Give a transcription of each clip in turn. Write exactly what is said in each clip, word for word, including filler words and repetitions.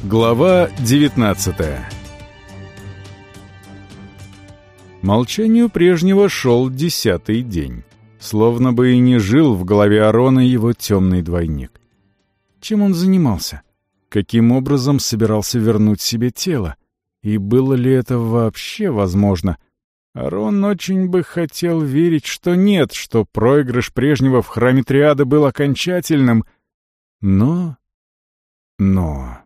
Глава девятнадцатая. Молчанию прежнего шел десятый день. Словно бы и не жил в голове Арона его темный двойник. Чем он занимался? Каким образом собирался вернуть себе тело? И было ли это вообще возможно? Арон очень бы хотел верить, что нет, что проигрыш прежнего в храме Триады был окончательным. Но... Но...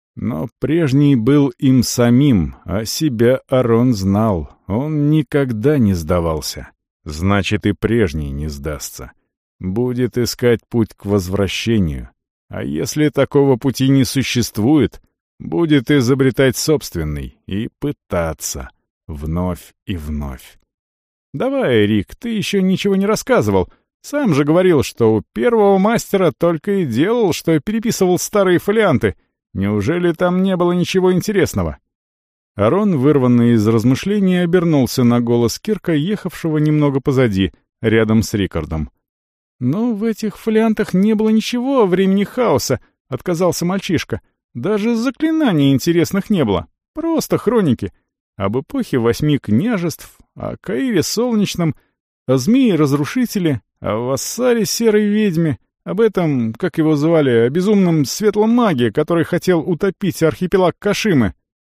Но прежний был им самим, а себя Арон знал. Он никогда не сдавался. Значит, и прежний не сдастся. Будет искать путь к возвращению. А если такого пути не существует, будет изобретать собственный и пытаться вновь и вновь. «Давай, Рик, ты еще ничего не рассказывал. Сам же говорил, что у первого мастера только и делал, что переписывал старые фолианты. Неужели там не было ничего интересного?» Арон, вырванный из размышлений, обернулся на голос Кирка, ехавшего немного позади, рядом с Рикардом. «Но в этих фолиантах не было ничего о времени хаоса», — отказался мальчишка. «Даже заклинаний интересных не было. Просто хроники. Об эпохе восьми княжеств, о Каире Солнечном, о Змее-разрушителе, о Вассаре Серой Ведьме, об этом, как его звали, о безумном светлом маге, который хотел утопить архипелаг Кашимы».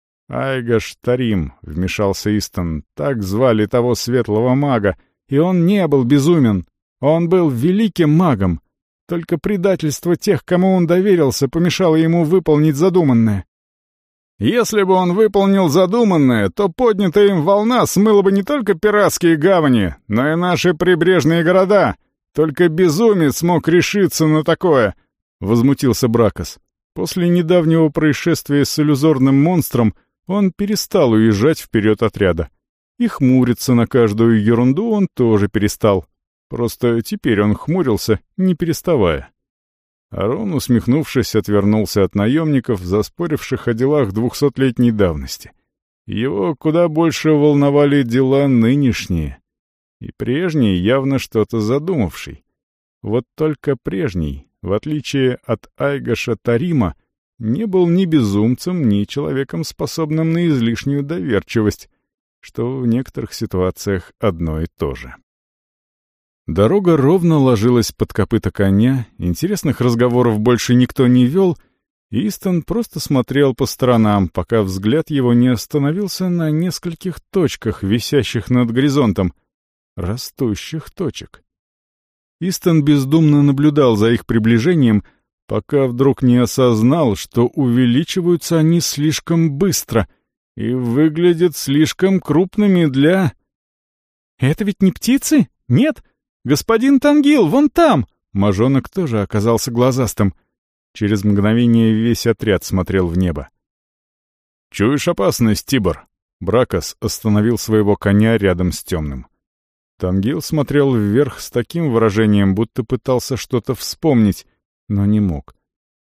«Айгаш Тарим», — вмешался Истон, — «так звали того светлого мага, и он не был безумен. Он был великим магом. Только предательство тех, кому он доверился, помешало ему выполнить задуманное». «Если бы он выполнил задуманное, то поднятая им волна смыла бы не только пиратские гавани, но и наши прибрежные города. Только безумец мог решиться на такое», — возмутился Бракос. После недавнего происшествия с иллюзорным монстром он перестал уезжать вперед отряда. И хмуриться на каждую ерунду он тоже перестал. Просто теперь он хмурился, не переставая. Арон, усмехнувшись, отвернулся от наемников, заспоривших о делах двухсотлетней давности. Его куда больше волновали дела нынешние. И прежний явно что-то задумавший. Вот только прежний, в отличие от Айгаша Тарима, не был ни безумцем, ни человеком, способным на излишнюю доверчивость, что в некоторых ситуациях одно и то же. Дорога ровно ложилась под копыта коня, интересных разговоров больше никто не вел, и Истон просто смотрел по сторонам, пока взгляд его не остановился на нескольких точках, висящих над горизонтом, растущих точек. Истон бездумно наблюдал за их приближением, пока вдруг не осознал, что увеличиваются они слишком быстро и выглядят слишком крупными для... «Это ведь не птицы? Нет? Господин Тангил, вон там!» Мажонок тоже оказался глазастым. Через мгновение весь отряд смотрел в небо. «Чуешь опасность, Тибор?» Бракос остановил своего коня рядом с темным. Тангил смотрел вверх с таким выражением, будто пытался что-то вспомнить, но не мог.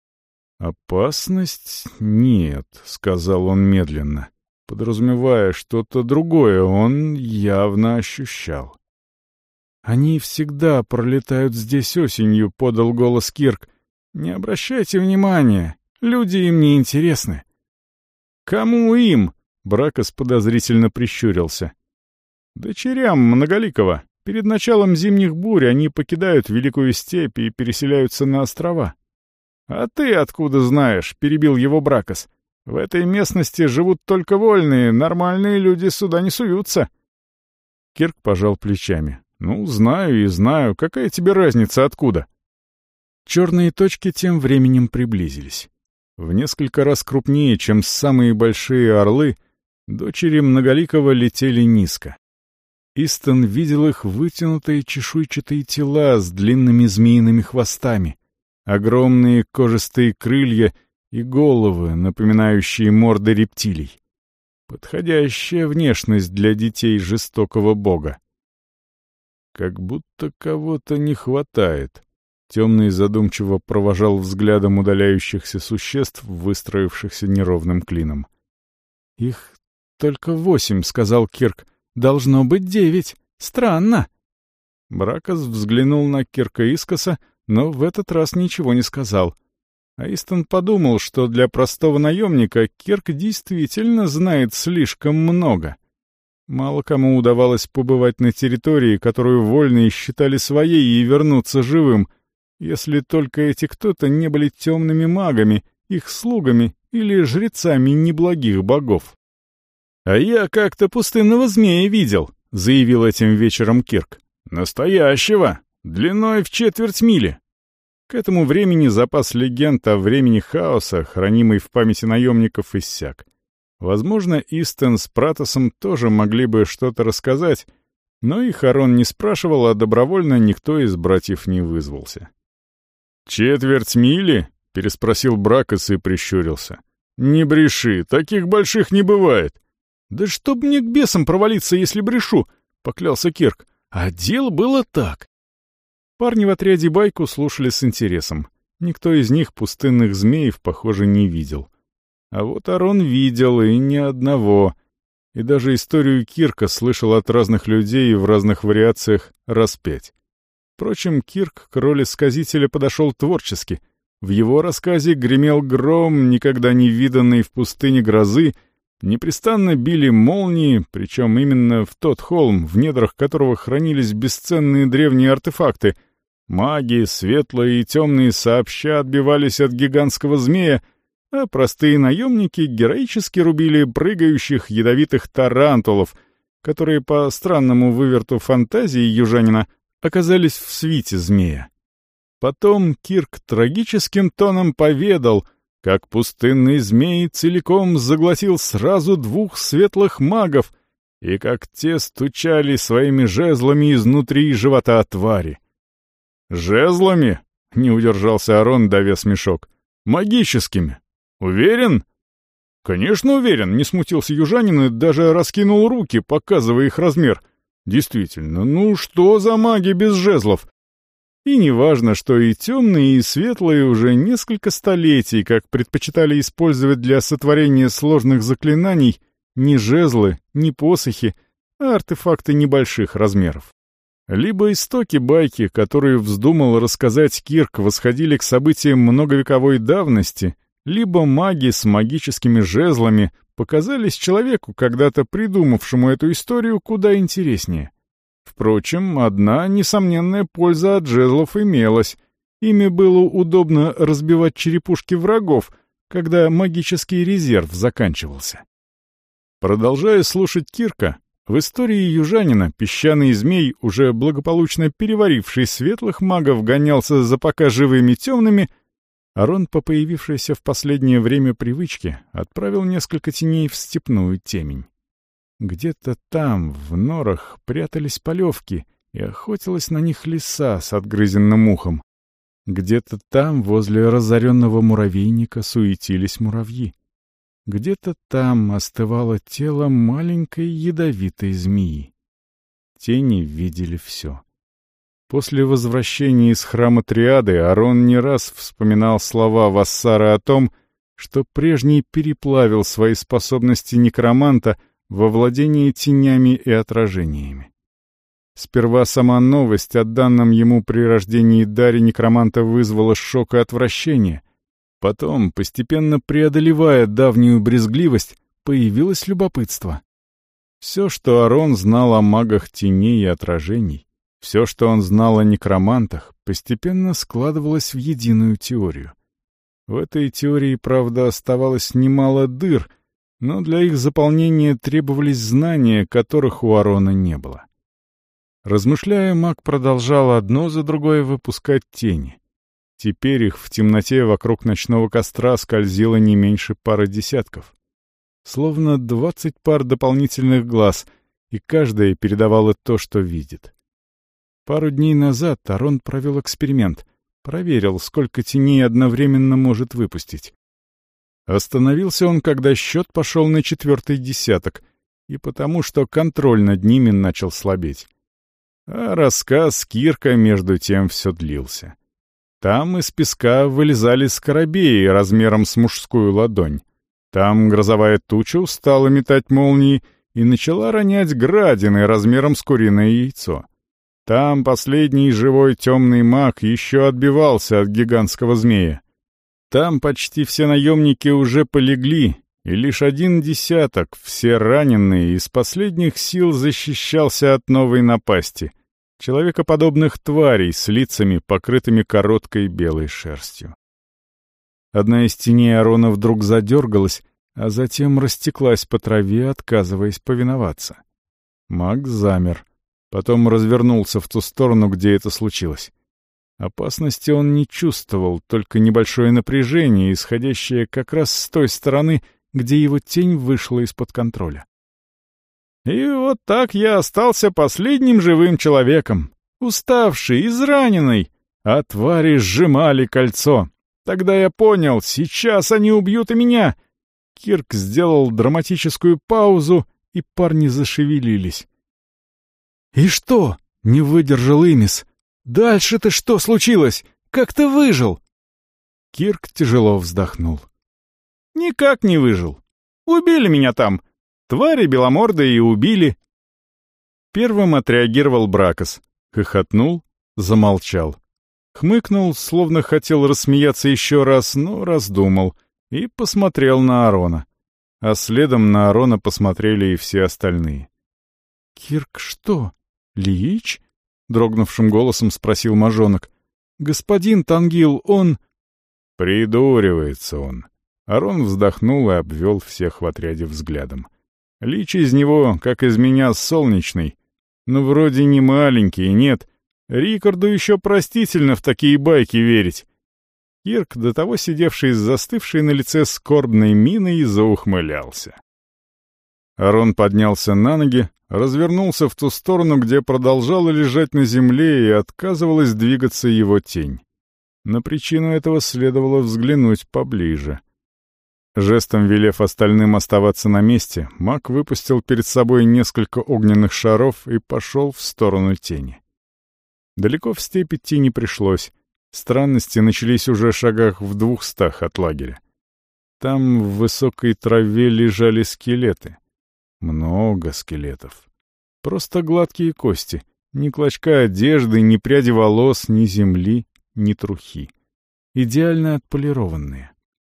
«Опасность? Нет», — сказал он медленно, подразумевая что-то другое, он явно ощущал. «Они всегда пролетают здесь осенью», — подал голос Кирк. «Не обращайте внимания, люди им не интересны». «Кому им?» — Бракос подозрительно прищурился. «Дочерям Многоликого. Перед началом зимних бурь они покидают Великую Степь и переселяются на острова». «А ты откуда знаешь?» — перебил его Бракос. «В этой местности живут только вольные, нормальные люди сюда не суются». Кирк пожал плечами. «Ну, знаю и знаю. Какая тебе разница, откуда?» Черные точки тем временем приблизились. В несколько раз крупнее, чем самые большие орлы, дочери Многоликого летели низко. Истон видел их вытянутые чешуйчатые тела с длинными змеиными хвостами, огромные кожистые крылья и головы, напоминающие морды рептилий. Подходящая внешность для детей жестокого бога. «Как будто кого-то не хватает», — темный задумчиво провожал взглядом удаляющихся существ, выстроившихся неровным клином. «Их только восемь», — сказал Кирк. «Должно быть девять. Странно». Бракос взглянул на Кирка искоса, но в этот раз ничего не сказал. Аистон подумал, что для простого наемника Кирк действительно знает слишком много. Мало кому удавалось побывать на территории, которую вольные считали своей, и вернуться живым, если только эти кто-то не были темными магами, их слугами или жрецами неблагих богов. «А я как-то пустынного змея видел», — заявил этим вечером Кирк. «Настоящего, длиной в четверть мили». К этому времени запас легенд о времени хаоса, хранимый в памяти наемников, иссяк. Возможно, Истон с Пратосом тоже могли бы что-то рассказать, но их Арон не спрашивал, а добровольно никто из братьев не вызвался. «Четверть мили?» — переспросил Бракос и прищурился. «Не бреши, таких больших не бывает». «Да чтоб мне к бесам провалиться, если брешу!» — поклялся Кирк. «А дело было так». Парни в отряде байку слушали с интересом. Никто из них пустынных змеев, похоже, не видел. А вот Арон видел, и ни одного. И даже историю Кирка слышал от разных людей в разных вариациях раз пять. Впрочем, Кирк к роли сказителя подошел творчески. В его рассказе гремел гром, никогда не виданный в пустыне грозы, непрестанно били молнии, причем именно в тот холм, в недрах которого хранились бесценные древние артефакты. Маги, светлые и темные сообща отбивались от гигантского змея, а простые наемники героически рубили прыгающих ядовитых тарантулов, которые по странному выверту фантазии южанина оказались в свите змея. Потом Кирк трагическим тоном поведал, как пустынный змей целиком заглотил сразу двух светлых магов, и как те стучали своими жезлами изнутри живота твари. «Жезлами?» — не удержался Арон, давя смешок. «Магическими. Уверен?» «Конечно уверен», — не смутился южанин и даже раскинул руки, показывая их размер. «Действительно, ну что за маги без жезлов?» И неважно, что и темные, и светлые уже несколько столетий, как предпочитали использовать для сотворения сложных заклинаний не жезлы, не посохи, а артефакты небольших размеров. Либо истоки байки, которые вздумал рассказать Кирк, восходили к событиям многовековой давности, либо маги с магическими жезлами показались человеку, когда-то придумавшему эту историю, куда интереснее. Впрочем, одна несомненная польза от жезлов имелась. Ими было удобно разбивать черепушки врагов, когда магический резерв заканчивался. Продолжая слушать Кирка, в истории южанина песчаный змей, уже благополучно переваривший светлых магов, гонялся за пока живыми темными. Арон, по появившейся в последнее время привычке, отправил несколько теней в степную темень. Где-то там, в норах, прятались полевки, и охотилась на них лиса с отгрызенным ухом. Где-то там, возле разоренного муравейника, суетились муравьи. Где-то там остывало тело маленькой ядовитой змеи. Тени видели все. После возвращения из храма Триады Арон не раз вспоминал слова Вассара о том, что прежний переплавил свои способности некроманта во владении тенями и отражениями. Сперва сама новость о данном ему при рождении даре некроманта вызвала шок и отвращение. Потом, постепенно преодолевая давнюю брезгливость, появилось любопытство. Все, что Арон знал о магах теней и отражений, все, что он знал о некромантах, постепенно складывалось в единую теорию. В этой теории, правда, оставалось немало дыр, но для их заполнения требовались знания, которых у Арона не было. Размышляя, маг продолжал одно за другое выпускать тени. Теперь их в темноте вокруг ночного костра скользило не меньше пары десятков. Словно двадцать пар дополнительных глаз, и каждая передавала то, что видит. Пару дней назад Арон провел эксперимент, проверил, сколько теней одновременно может выпустить. Остановился он, когда счет пошел на четвертый десяток, и потому что контроль над ними начал слабеть. А рассказ Кирка между тем все длился. Там из песка вылезали скоробеи размером с мужскую ладонь. Там грозовая туча устала метать молнии и начала ронять градины размером с куриное яйцо. Там последний живой темный маг еще отбивался от гигантского змея. Там почти все наемники уже полегли, и лишь один десяток, все раненые, из последних сил защищался от новой напасти — человекоподобных тварей с лицами, покрытыми короткой белой шерстью. Одна из теней Арона вдруг задергалась, а затем растеклась по траве, отказываясь повиноваться. Маг замер, потом развернулся в ту сторону, где это случилось. Опасности он не чувствовал, только небольшое напряжение, исходящее как раз с той стороны, где его тень вышла из-под контроля. И вот так я остался последним живым человеком, уставший, израненный, а твари сжимали кольцо. Тогда я понял, сейчас они убьют и меня. Кирк сделал драматическую паузу, и парни зашевелились. «И что?» — не выдержал Имис. «Дальше-то что случилось? Как ты выжил?» Кирк тяжело вздохнул. «Никак не выжил. Убили меня там. Твари беломордые и убили». Первым отреагировал Бракос. Хохотнул, замолчал. Хмыкнул, словно хотел рассмеяться еще раз, но раздумал, и посмотрел на Арона. А следом на Арона посмотрели и все остальные. «Кирк что? Лич?» — дрогнувшим голосом спросил мажонок. «Господин Тангил, он...» «Придуривается он». Арон вздохнул и обвел всех в отряде взглядом. «Лич из него, как из меня, солнечный. Но вроде не маленький, нет. Рикарду еще простительно в такие байки верить». Кирк, до того сидевший с застывшей на лице скорбной миной, заухмылялся. Арон поднялся на ноги, развернулся в ту сторону, где продолжала лежать на земле и отказывалась двигаться его тень. На причину этого следовало взглянуть поближе. Жестом велев остальным оставаться на месте, маг выпустил перед собой несколько огненных шаров и пошел в сторону тени. Далеко в степь идти не пришлось. Странности начались уже в шагах в двухстах от лагеря. Там в высокой траве лежали скелеты. Много скелетов. Просто гладкие кости. Ни клочка одежды, ни пряди волос, ни земли, ни трухи. Идеально отполированные.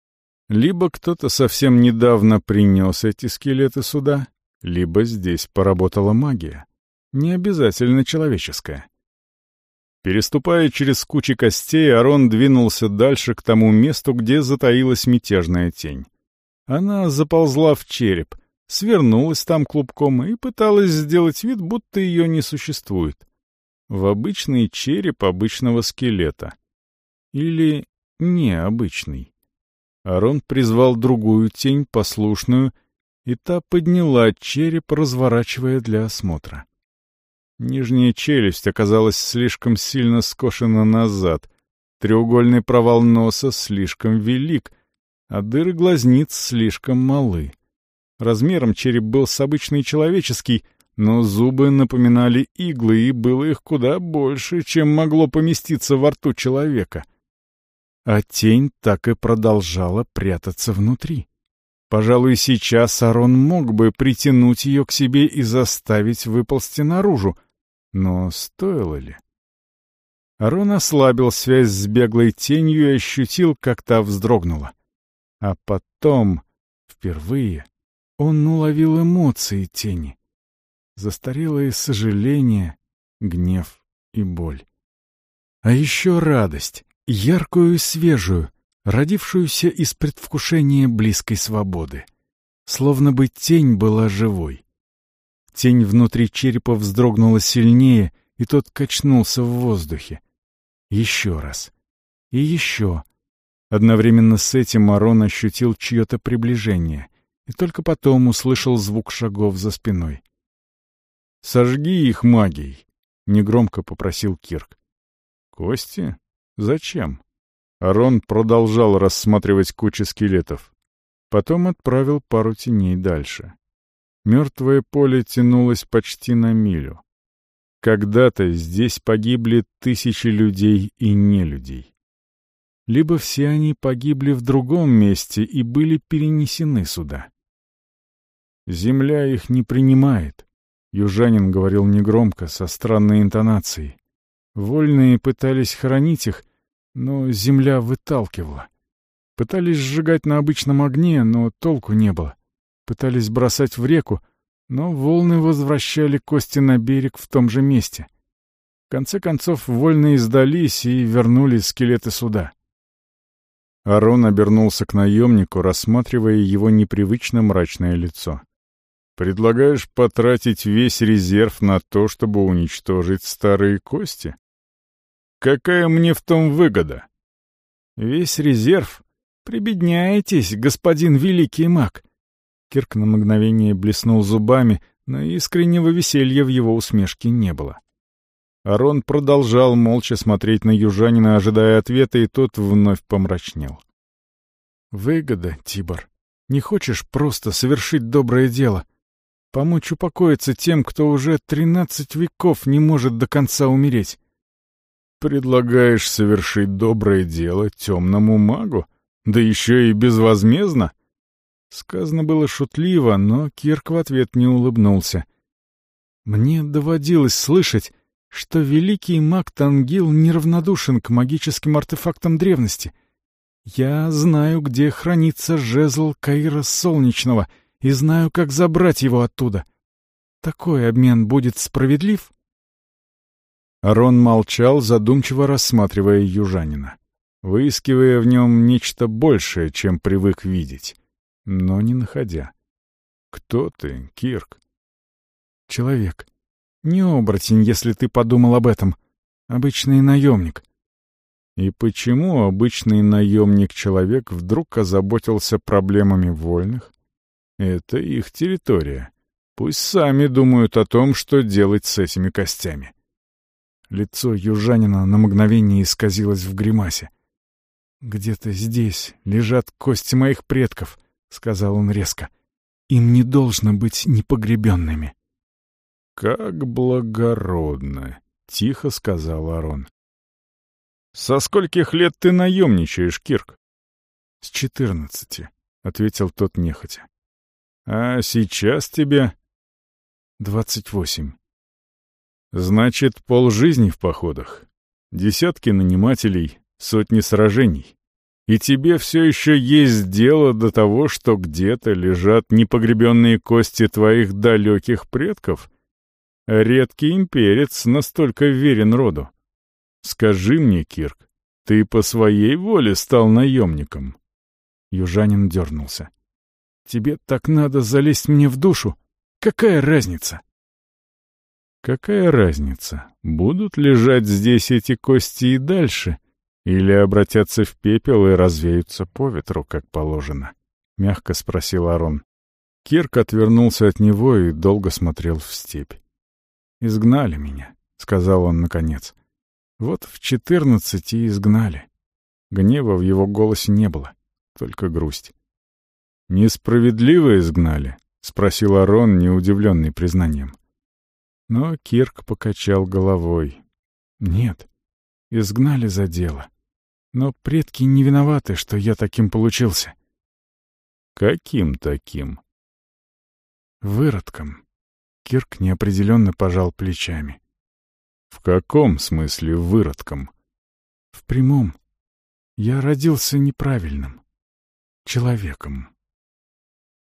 Либо кто-то совсем недавно принес эти скелеты сюда, либо здесь поработала магия. Не обязательно человеческая. Переступая через кучи костей, Арон двинулся дальше к тому месту, где затаилась мятежная тень. Она заползла в череп, свернулась там клубком и пыталась сделать вид, будто ее не существует. В обычный череп обычного скелета. Или необычный. Арон призвал другую тень, послушную, и та подняла череп, разворачивая для осмотра. Нижняя челюсть оказалась слишком сильно скошена назад, треугольный провал носа слишком велик, а дыры глазниц слишком малы. Размером череп был с обычный человеческий, но зубы напоминали иглы, и было их куда больше, чем могло поместиться во рту человека. А тень так и продолжала прятаться внутри. Пожалуй, сейчас Арон мог бы притянуть ее к себе и заставить выползти наружу, но стоило ли? Арон ослабил связь с беглой тенью и ощутил, как та вздрогнула. А потом, впервые, он уловил эмоции тени. Застарелые сожаления, гнев и боль. А еще радость, яркую и свежую, родившуюся из предвкушения близкой свободы. Словно бы тень была живой. Тень внутри черепа вздрогнула сильнее, и тот качнулся в воздухе. Еще раз. И еще. Одновременно с этим Арон ощутил чье-то приближение, и только потом услышал звук шагов за спиной. «Сожги их магией», — негромко попросил Кирк. «Кости? Зачем?» Арон продолжал рассматривать кучи скелетов. Потом отправил пару теней дальше. Мертвое поле тянулось почти на милю. Когда-то здесь погибли тысячи людей и нелюдей. Либо все они погибли в другом месте и были перенесены сюда. «Земля их не принимает», — южанин говорил негромко, со странной интонацией. Вольные пытались хоронить их, но земля выталкивала. Пытались сжигать на обычном огне, но толку не было. Пытались бросать в реку, но волны возвращали кости на берег в том же месте. В конце концов, вольные сдались и вернули скелеты суда. Арон обернулся к наемнику, рассматривая его непривычно мрачное лицо. «Предлагаешь потратить весь резерв на то, чтобы уничтожить старые кости? Какая мне в том выгода?» «Весь резерв? Прибедняетесь, господин великий маг!» Кирк на мгновение блеснул зубами, но искреннего веселья в его усмешке не было. Арон продолжал молча смотреть на южанина, ожидая ответа, и тот вновь помрачнел. «Выгода, Тибор. Не хочешь просто совершить доброе дело? Помочь упокоиться тем, кто уже тринадцать веков не может до конца умереть?» «Предлагаешь совершить доброе дело темному магу? Да еще и безвозмездно?» Сказано было шутливо, но Кирк в ответ не улыбнулся. «Мне доводилось слышать, что великий маг Тангил неравнодушен к магическим артефактам древности. Я знаю, где хранится жезл Каира Солнечного, и знаю, как забрать его оттуда. Такой обмен будет справедлив?» Арон молчал, задумчиво рассматривая южанина, выискивая в нем нечто большее, чем привык видеть, но не находя. «Кто ты, Кирк?» «Человек. Не оборотень, если ты подумал об этом. Обычный наемник». И почему обычный наемник-человек вдруг озаботился проблемами вольных? Это их территория. Пусть сами думают о том, что делать с этими костями. Лицо южанина на мгновение исказилось в гримасе. «Где-то здесь лежат кости моих предков», — сказал он резко. «Им не должно быть непогребенными». «Как благородно», — тихо сказал Арон. «Со скольких лет ты наемничаешь, Кирк?» «С четырнадцати», — ответил тот нехотя. «А сейчас тебе?» «Двадцать восемь». «Значит, полжизни в походах, десятки нанимателей, сотни сражений. И тебе все еще есть дело до того, что где-то лежат непогребенные кости твоих далеких предков? Редкий имперец настолько верен роду. Скажи мне, Кирк, ты по своей воле стал наемником?» Южанин дернулся. «Тебе так надо залезть мне в душу? Какая разница?» «Какая разница, будут лежать здесь эти кости и дальше, или обратятся в пепел и развеются по ветру, как положено?» — мягко спросил Арон. Кирк отвернулся от него и долго смотрел в степь. «Изгнали меня», — сказал он наконец. «Вот в четырнадцати изгнали». Гнева в его голосе не было, только грусть. «Несправедливо изгнали?» — спросил Арон, неудивленный признанием. Но Кирк покачал головой. «Нет, изгнали за дело. Но предки не виноваты, что я таким получился». «Каким таким?» «Выродком». Кирк неопределенно пожал плечами. «В каком смысле выродком?» «В прямом. Я родился неправильным. Человеком».